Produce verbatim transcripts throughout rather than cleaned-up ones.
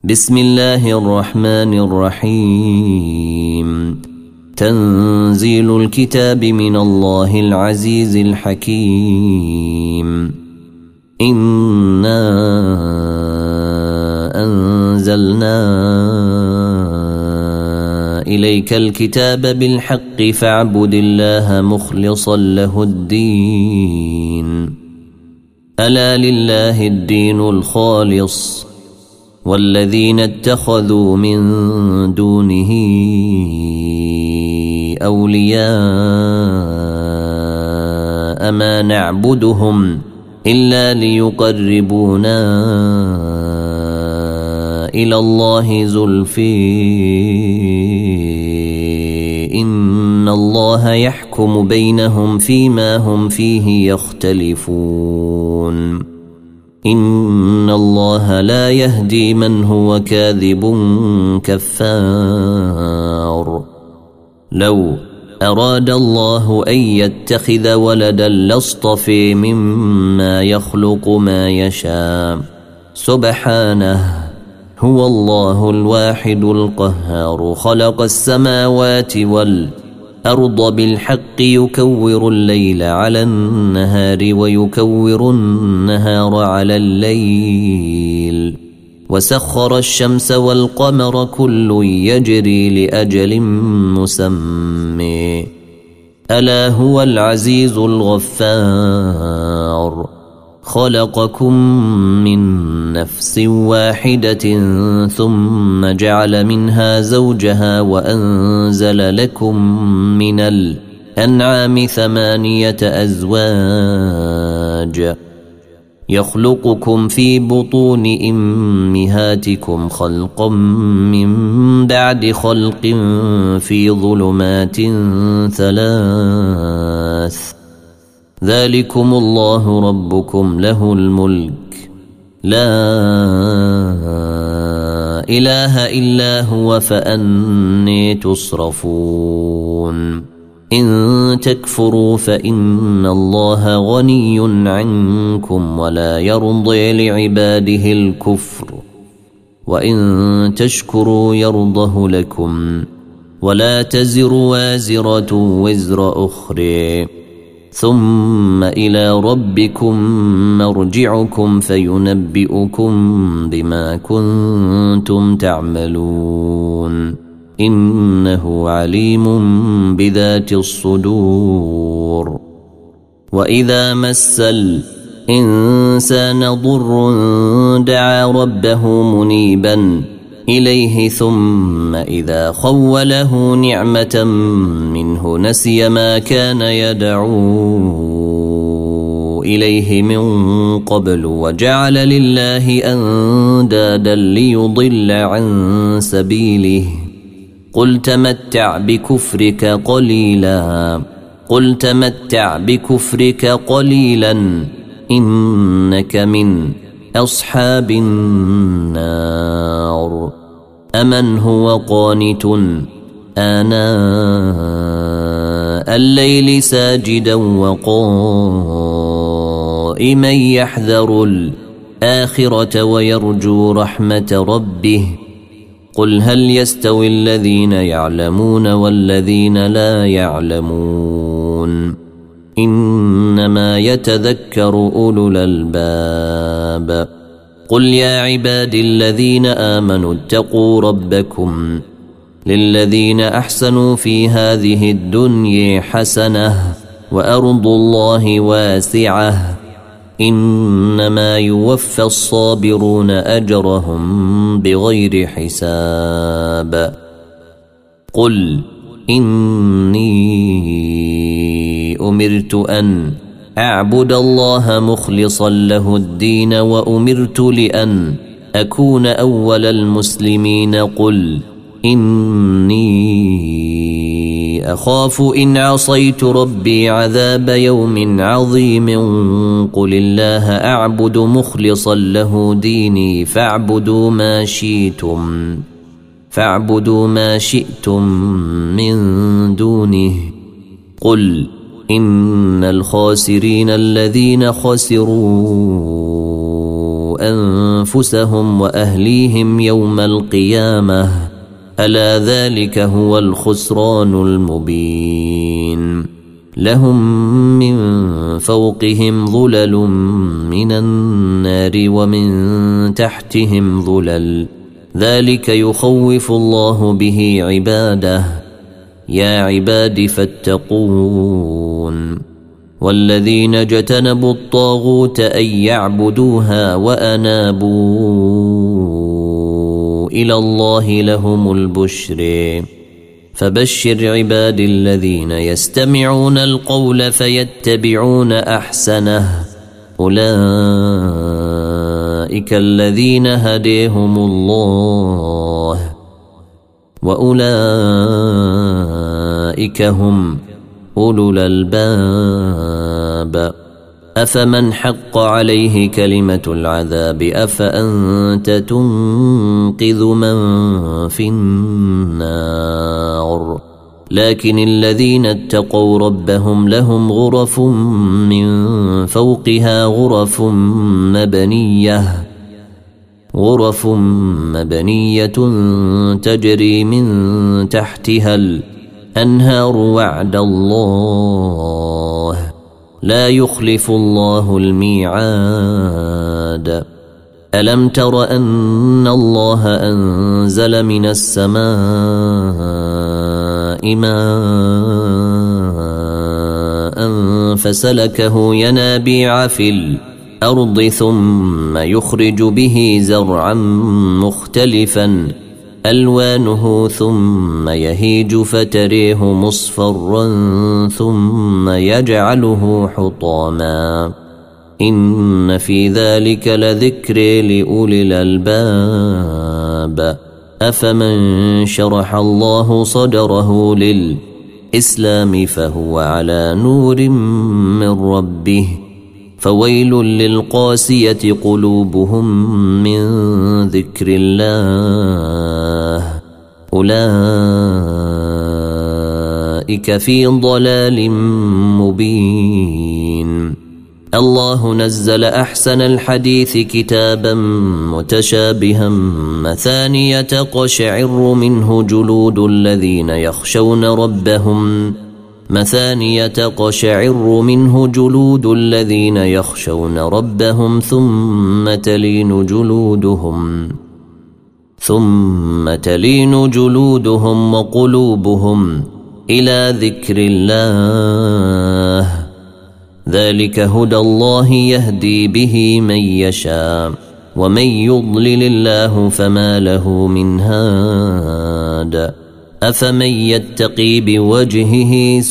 بسم الله الرحمن الرحيم. تنزيل الكتاب من الله العزيز الحكيم. إنا أنزلنا إليك الكتاب بالحق فاعبد الله مخلصا له الدين. ألا لله الدين الخالص والذين اتخذوا من دونه أولياء ما نعبدهم إلا ليقربونا إلى الله زلفي إن الله يحكم بينهم فيما هم فيه يختلفون. إن الله لا يهدي من هو كاذب كفار. لو أراد الله أن يتخذ ولدا لاصطفى مما يخلق ما يشاء سبحانه هو الله الواحد القهار. خلق السماوات والأرض بالحق يكور الليل على النهار ويكور النهار على الليل وسخر الشمس والقمر كل يجري لأجل مسمى ألا هو العزيز الغفار. خلقكم من نفس واحدة ثم جعل منها زوجها وأنزل لكم من الأنعام ثمانية أزواج يخلقكم في بطون أمهاتكم خلقا من بعد خلق في ظلمات ثلاث ذلكم الله ربكم له الملك لا إله إلا هو فأني تصرفون. إن تكفروا فإن الله غني عنكم ولا يرضي لعباده الكفر وإن تشكروا يرضه لكم ولا تزر وازرة وزر أخرى ثم إلى ربكم مرجعكم فينبئكم بما كنتم تعملون. إنه عليم بذات الصدور. وإذا مس الإنسان ضر دعا ربه منيبا إليه ثم إذا خوله نعمة منه نسي ما كان يدعو إليه من قبل وجعل لله أندادا ليضل عن سبيله. قل تمتع بكفرك قليلا قل تمتع بكفرك قليلا إنك من أصحاب النار. أمن هو قانت آناء الليل ساجدا وقائما يحذر الآخرة ويرجو رحمة ربه. قل هل يستوي الذين يعلمون والذين لا يعلمون إنما يتذكر أولو الألباب. قل يا عبادي الذين آمنوا اتقوا ربكم للذين أحسنوا في هذه الدنيا حسنة وأرض الله واسعة إنما يوفى الصابرون أجرهم بغير حساب. قل إني أمرت أن أعبد الله مخلصا له الدين وأمرت لأن أكون أول المسلمين. قل إني أخاف إن عصيت ربي عذاب يوم عظيم. قل الله أعبد مخلصا له ديني فاعبدوا ما شئتم فاعبدوا ما شئتم من دونه. قل إن الخاسرين الذين خسروا أن أنفسهم وأهليهم يوم القيامة ألا ذلك هو الخسران المبين لهم من فوقهم ظلل من النار ومن تحتهم ظلل ذلك يخوف الله به عباده يا عباد فاتقون والذين اجتنبوا الطاغوت أن يعبدوها وأنابوا إلى الله لهم البشر فبشر عباد الذين يستمعون القول فيتبعون أحسنه أولئك الذين هديهم الله وأولئك هم أولو الألباب أفمن حق عليه كلمة العذاب أفأنت تنقذ من في النار لكن الذين اتقوا ربهم لهم غرف من فوقها غرف مبنية غرف مبنية تجري من تحتها الأنهار وعد الله لا يخلف الله الميعاد ألم تر أن الله أنزل من السماء ماء فسلكه ينابيع في الأرض ثم يخرج به زرعا مختلفا ألوانه ثم يهيج فتريه مصفرا ثم يجعله حطاما إن في ذلك لذكر لأولي الألباب أفمن شرح الله صدره للإسلام فهو على نور من ربه فويل للقاسية قلوبهم من ذكر الله أولئك في ضلال مبين الله نزل أحسن الحديث كتابا متشابها مثانية تقشعر منه جلود الذين يخشون ربهم مثانية تقشعر منه جلود الذين يخشون ربهم ثم تلين جلودهم ثم تلين جلودهم وقلوبهم إلى ذكر الله ذلك هدى الله يهدي به من يشاء ومن يضلل الله فما له من هاد أفمن يتقي بوجهه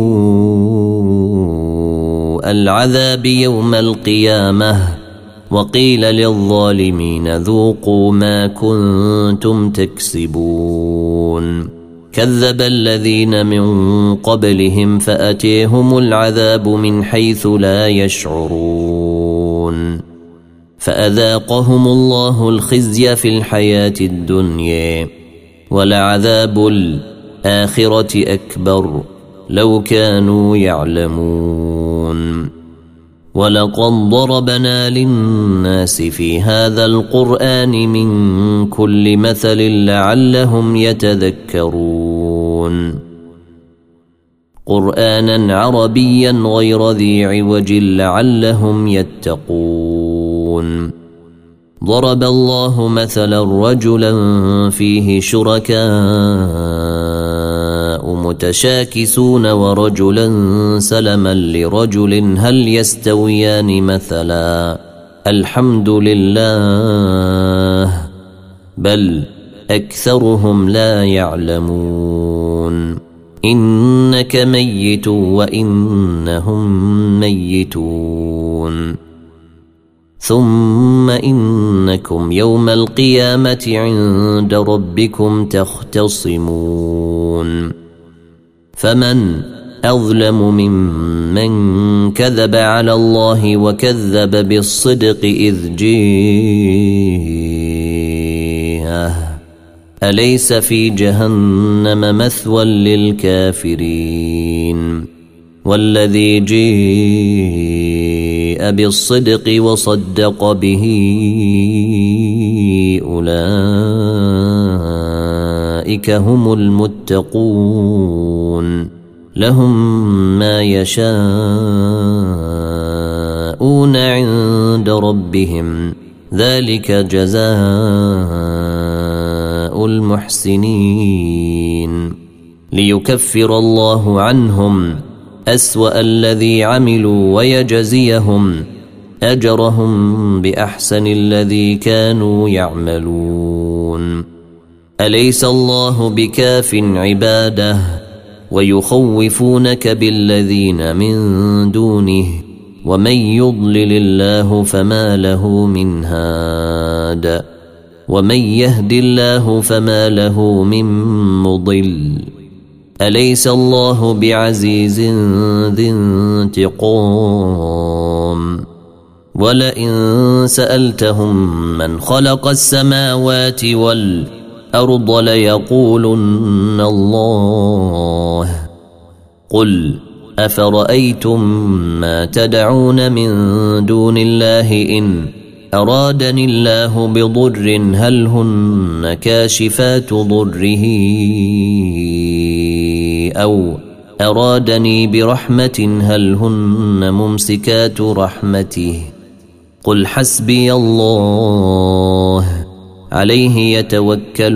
سوء العذاب يوم القيامة وقيل للظالمين ذوقوا ما كنتم تكسبون كذب الذين من قبلهم فأتيهم العذاب من حيث لا يشعرون فأذاقهم الله الخزي في الحياة الدنيا ولعذاب الآخرة أكبر لو كانوا يعلمون ولقد ضربنا للناس في هذا القرآن من كل مثل لعلهم يتذكرون قرآنا عربيا غير ذي عوج لعلهم يتقون ضرب الله مثلا رجلا فيه شركاء متشاكسون ورجلا سلما لرجل هل يستويان مثلا الحمد لله بل أكثرهم لا يعلمون إنك ميت وإنهم ميتون ثم إنكم يوم القيامة عند ربكم تختصمون فمن أظلم ممن كذب على الله وكذب بالصدق إذ جيءه أليس في جهنم مثوى للكافرين والذي جيء بالصدق وصدق به أولئك هم المتقون لهم ما يشاءون عند ربهم ذلك جزاء المحسنين ليكفر الله عنهم أسوأ الذي عملوا ويجزيهم أجرهم بأحسن الذي كانوا يعملون أليس الله بكاف عباده ويخوفونك بالذين من دونه ومن يضلل الله فما له من هاد ومن يهد الله فما له من مضل أليس الله بعزيز ذي انتقام ولئن سألتهم من خلق السماوات والأرض ليقولن الله قل أفرأيتم ما تدعون من دون الله إن أرادني الله بضر هل هن كاشفات ضره أو أرادني برحمة هل هن ممسكات رحمته قل حسبي الله عليه يتوكل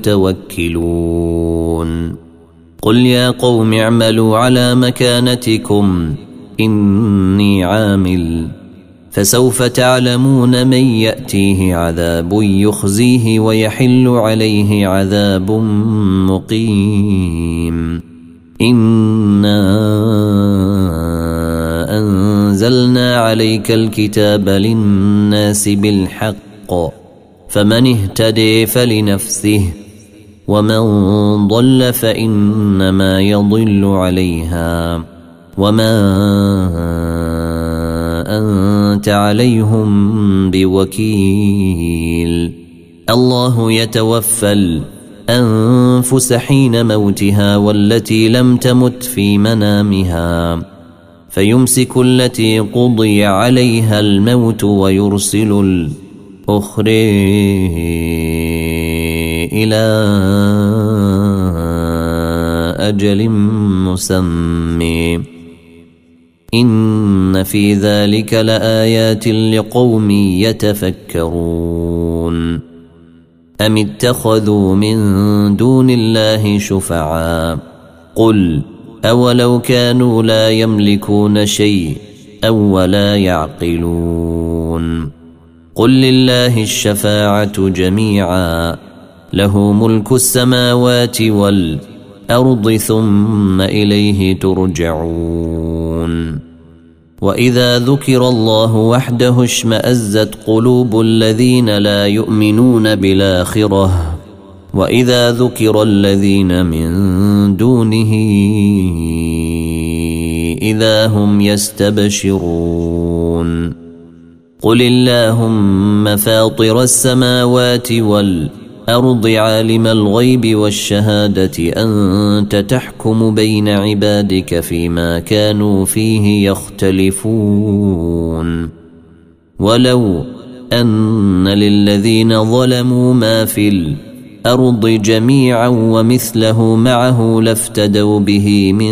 المتوكلون قل يا قوم اعملوا على مكانتكم إني عامل فسوف تعلمون من يأتيه عذاب يخزيه ويحل عليه عذاب مقيم إنا أنزلنا عليك الكتاب للناس بالحق فمن اهتدي فلنفسه ومن ضل فإنما يضل عليها وما أنت عليهم بوكيل الله يتوفى الأنفس حين موتها والتي لم تمت في منامها فيمسك التي قضي عليها الموت ويرسل الأخرى إلى أجل مسمى إن في ذلك لآيات لقوم يتفكرون أم اتخذوا من دون الله شفعاء قل أولو كانوا لا يملكون شيء أو ولا يعقلون قل لله الشفاعة جميعا له ملك السماوات والأرض ثم إليه ترجعون وإذا ذكر الله وحده اشمأزت قلوب الذين لا يؤمنون بالآخرة وإذا ذكر الذين من دونه إذا هم يستبشرون قل اللهم فاطر السماوات والأرض عالم الغيب والشهادة أنت تحكم بين عبادك فيما كانوا فيه يختلفون ولو أن للذين ظلموا ما في الأرض جميعا ومثله معه لافتدوا به من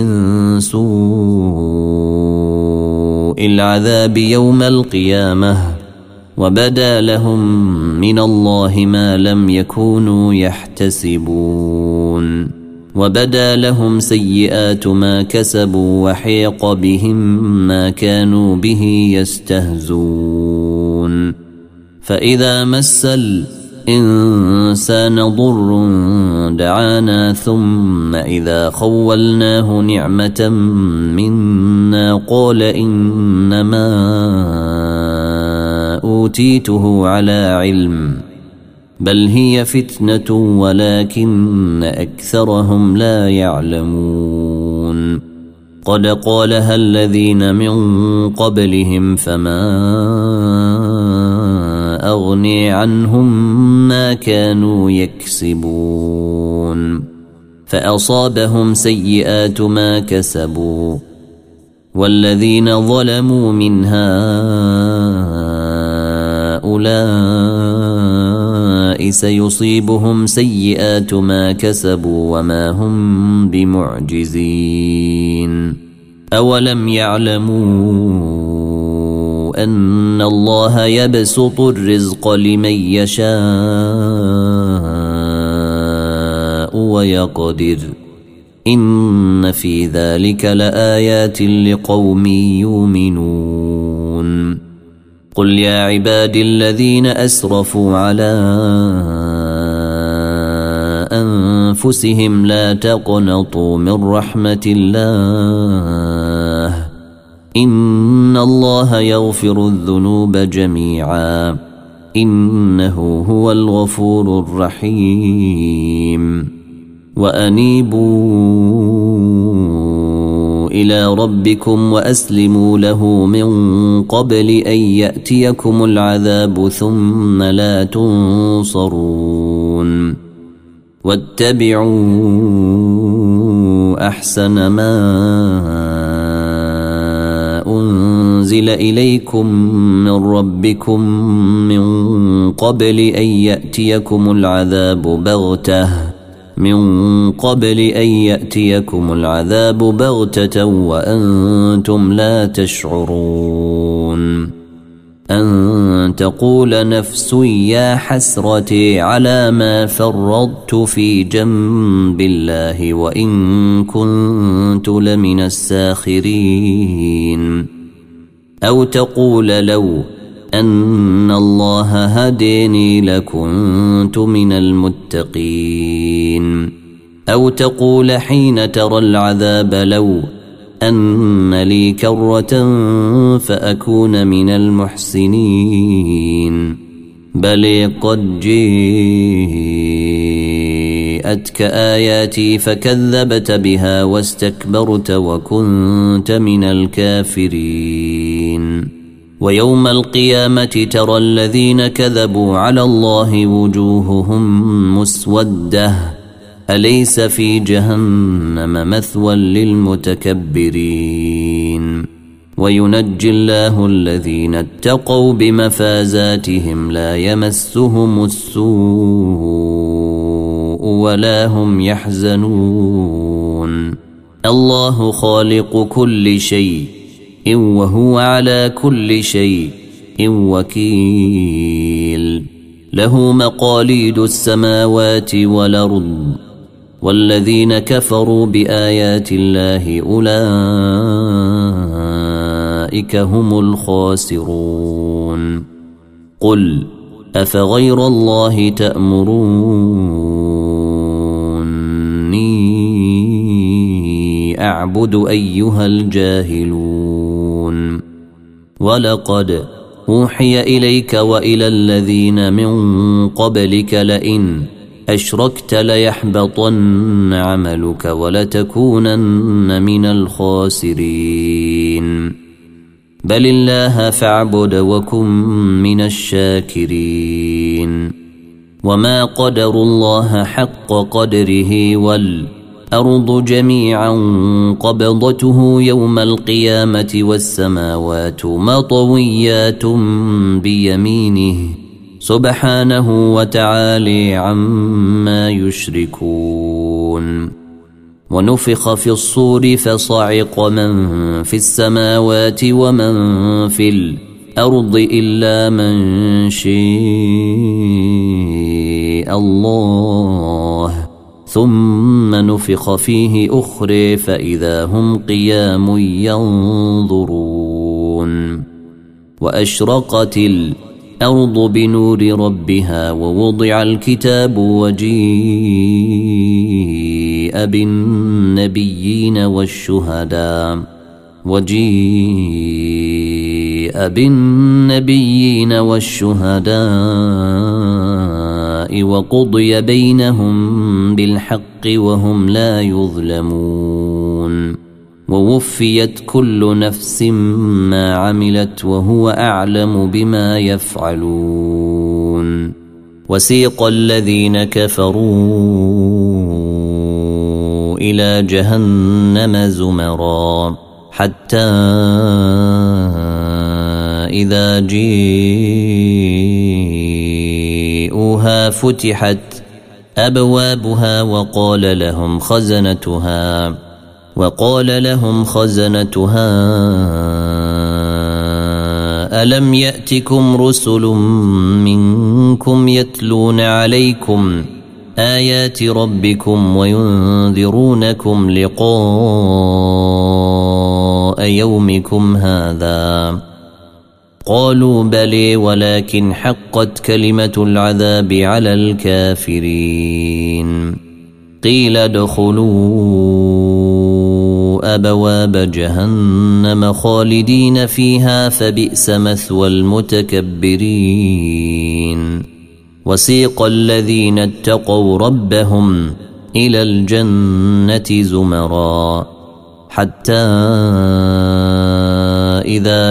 سوء العذاب يوم القيامة وبدا لهم من الله ما لم يكونوا يحتسبون وبدا لهم سيئات ما كسبوا وحيق بهم ما كانوا به يستهزون فإذا مس الإنسان ضر دعانا ثم إذا خولناه نعمة منا قال إنما أوتيته على علم بل هي فتنة ولكن أكثرهم لا يعلمون قد قالها الذين من قبلهم فما أغني عنهم ما كانوا يكسبون فأصابهم سيئات ما كسبوا والذين ظلموا من هؤلاء سيصيبهم سيئات ما كسبوا وما هم بمعجزين أولم يعلموا أن الله يبسط الرزق لمن يشاء ويقدر إن في ذلك لآيات لقوم يؤمنون قل يا عبادي الذين أسرفوا على أنفسهم لا تقنطوا من رحمة الله إن الله يغفر الذنوب جميعا إنه هو الغفور الرحيم وأنيبوا إلى ربكم وأسلموا له من قبل أن يأتيكم العذاب ثم لا تنصرون واتبعوا أحسن ما أنزل إليكم من ربكم من قبل أن يأتيكم العذاب بغتة من قبل أن يأتيكم العذاب بغتة وأنتم لا تشعرون أن تقول نفس يا حسرتي على ما فرطت في جنب الله وإن كنت لمن الساخرين أو تقول لو أن الله هديني لكنت من المتقين أو تقول حين ترى العذاب لو أن لي كرة فأكون من المحسنين بل قد جاءتك آياتي فكذبت بها واستكبرت وكنت من الكافرين ويوم القيامة ترى الذين كذبوا على الله وجوههم مسودة أليس في جهنم مثوى للمتكبرين وينجي الله الذين اتقوا بمفازاتهم لا يمسهم السوء ولا هم يحزنون الله خالق كل شيء وهو على كل شيء وكيل له مقاليد السماوات والأرض والذين كفروا بآيات الله أولئك هم الخاسرون قل أفغير الله تأمروني أعبد أيها الجاهلون ولقد أوحي إليك وإلى الذين من قبلك لئن أشركت ليحبطن عملك ولتكونن من الخاسرين بل الله فاعبد وكن من الشاكرين وما قدروا الله حق قدره والأرض جميعا قبضته يوم القيامة والسماوات مطويات بيمينه سبحانه وتعالى عما يشركون ونفخ في الصور فصعق من في السماوات ومن في الأرض إلا من شاء الله ثم نفخ فيه أخرى فإذا هم قيام ينظرون وأشرقت الأرض بنور ربها ووضع الكتاب وجيء بالنبيين والشهداء وجيء بالنبيين والشهداء وقضي بينهم بالحق وهم لا يظلمون ووفيت كل نفس ما عملت وهو أعلم بما يفعلون وسيق الذين كفروا إلى جهنم زمرا حتى إذا جيءوها فتحت أبوابها وقال لهم خزنتها وقال لهم خزنتها ألم يأتكم رسل منكم يتلون عليكم آيات ربكم وينذرونكم لقاء يومكم هذا قالوا بلي ولكن حقت كلمة العذاب على الكافرين قيل ادخلوا أبواب جهنم خالدين فيها فبئس مثوى المتكبرين وسيق الذين اتقوا ربهم إلى الجنة زمرا حتى إذا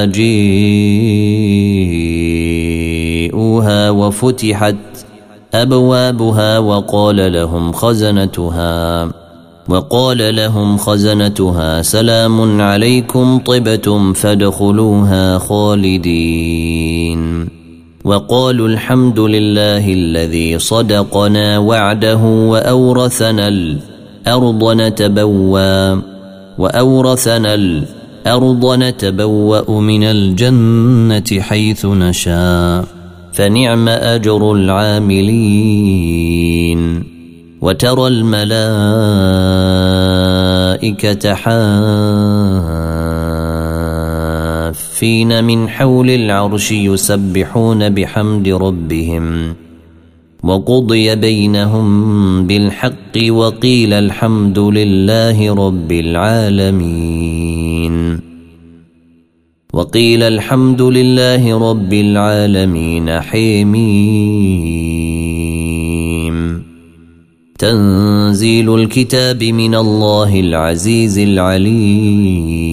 جيءوها وفتحت أبوابها وقال لهم خزنتها وقال لهم خزنتها سلام عليكم طبتم فادخلوها خالدين وقالوا الحمد لله الذي صدقنا وعده وأورثنا الأرض نتبوأ وأورثنا الأرض نتبوأ من الجنة حيث نشاء فنعم أجر العاملين وترى الملائكة حافين من حول العرش يسبحون بحمد ربهم وقضي بينهم بالحق وقيل الحمد لله رب العالمين وقيل الحمد لله رب العالمين حميم تنزيل الكتاب من الله العزيز العليم